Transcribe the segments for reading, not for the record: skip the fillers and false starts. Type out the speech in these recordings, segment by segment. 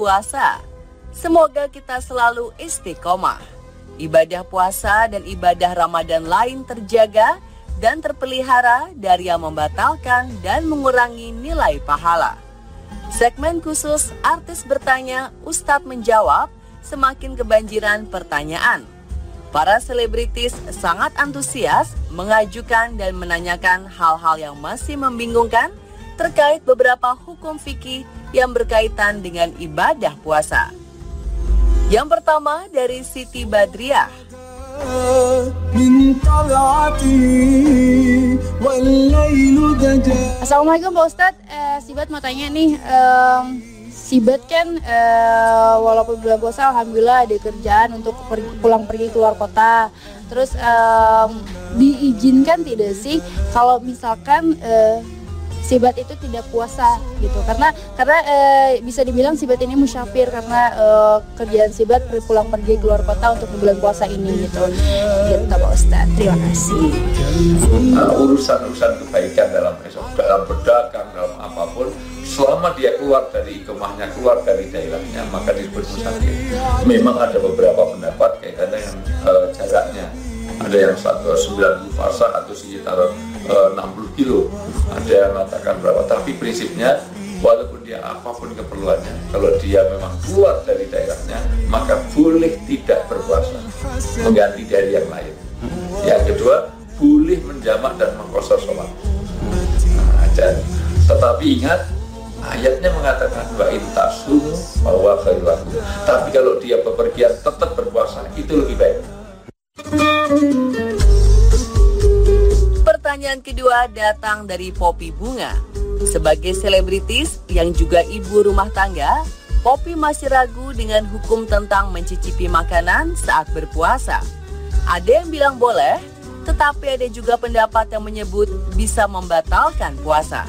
berpuasa. Semoga kita selalu istiqomah. Ibadah puasa dan ibadah Ramadan lain terjaga dan terpelihara dari yang membatalkan dan mengurangi nilai pahala. Segmen khusus Artis Bertanya, Ustadz Menjawab semakin kebanjiran pertanyaan. Para selebritis sangat antusias mengajukan dan menanyakan hal-hal yang masih membingungkan terkait beberapa hukum fikih yang berkaitan dengan ibadah puasa. Yang pertama dari Siti Badriah. Assalamualaikum Pak Ustadz, Sibat mau tanya nih, Sibat kan walaupun bulan puasa alhamdulillah ada kerjaan untuk pulang pergi keluar kota. Terus diizinkan tidak sih kalau misalkan Sibat itu tidak puasa gitu, karena bisa dibilang Sibat ini musyafir karena kerjaan Sibat pulang pergi keluar kota untuk bulan puasa ini gitu Pak Ustadz. Terima kasih. Urusan kebaikan dalam berdagang, dalam apapun, selama dia keluar dari iqamahnya, keluar dari daerahnya, maka disebut musafir. Memang ada beberapa pendapat kaitannya yang jaraknya, ada yang 90 fasa atau sekitar 60 kilo, ada yang mengatakan berapa, tapi prinsipnya walaupun dia apapun keperluannya, kalau dia memang keluar dari daerahnya, maka boleh tidak berpuasa, mengganti dari yang lain. Yang kedua, boleh menjamak dan mengqashar sholat. Tetapi ingat, ayatnya mengatakan wa intasunu bahwa khairu. Tapi kalau dia bepergian tetap berpuasa, itu lebih baik. Pertanyaan kedua datang dari Poppy Bunga. Sebagai selebritis yang juga ibu rumah tangga, Poppy masih ragu dengan hukum tentang mencicipi makanan saat berpuasa. Ada yang bilang boleh, tetapi ada juga pendapat yang menyebut bisa membatalkan puasa.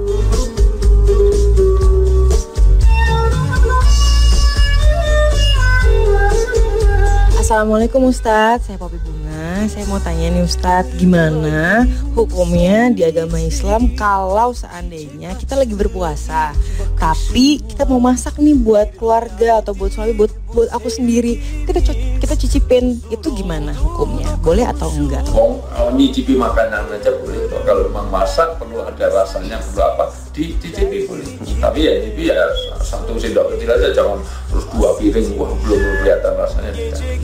Assalamualaikum Ustadz, saya Poppy Bunga. Saya mau tanya nih Ustadz, gimana hukumnya di agama Islam kalau seandainya kita lagi berpuasa, tapi kita mau masak nih buat keluarga atau buat suami, buat aku sendiri, kita cicipin, itu gimana hukumnya? Boleh atau enggak? Nyicipi makanan aja boleh. Kalau memang masak perlu ada rasanya, perlu apa, dicicipi boleh. Tapi ya nyicipi ya satu sendok kecil aja, jangan terus 2 piring, wah belum kelihatan rasanya.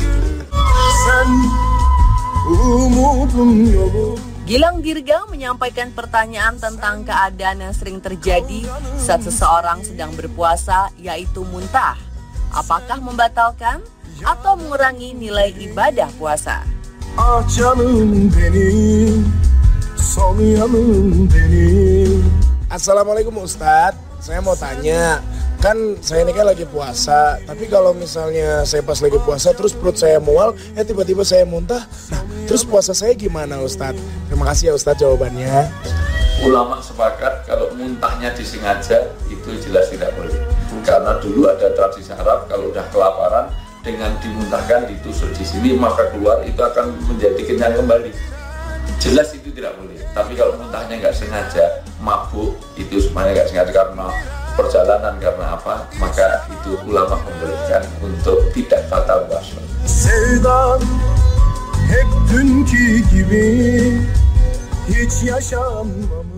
Gilang Dirga menyampaikan pertanyaan tentang keadaan yang sering terjadi saat seseorang sedang berpuasa, yaitu muntah. Apakah membatalkan atau mengurangi nilai ibadah puasa? Assalamualaikum Ustadz, saya mau tanya, kan saya ini kan lagi puasa, tapi kalau misalnya saya pas lagi puasa terus perut saya mual, tiba-tiba saya muntah, nah terus puasa saya gimana Ustadz? Terima kasih ya Ustadz jawabannya. Ulama sepakat kalau muntahnya disengaja itu jelas tidak boleh. Karena dulu ada tradisi Arab, kalau udah kelaparan dengan dimuntahkan, ditusuk di sini, maka keluar itu akan menjadi kenyang kembali. Jelas itu tidak boleh. Tapi kalau muntahnya nggak sengaja, mabuk, itu semuanya nggak sengaja karena perjalanan, karena apa, maka itu ulama membolehkan untuk tidak batal puasa. Sevdan hep dünkü gibi hiç yaşanmamış.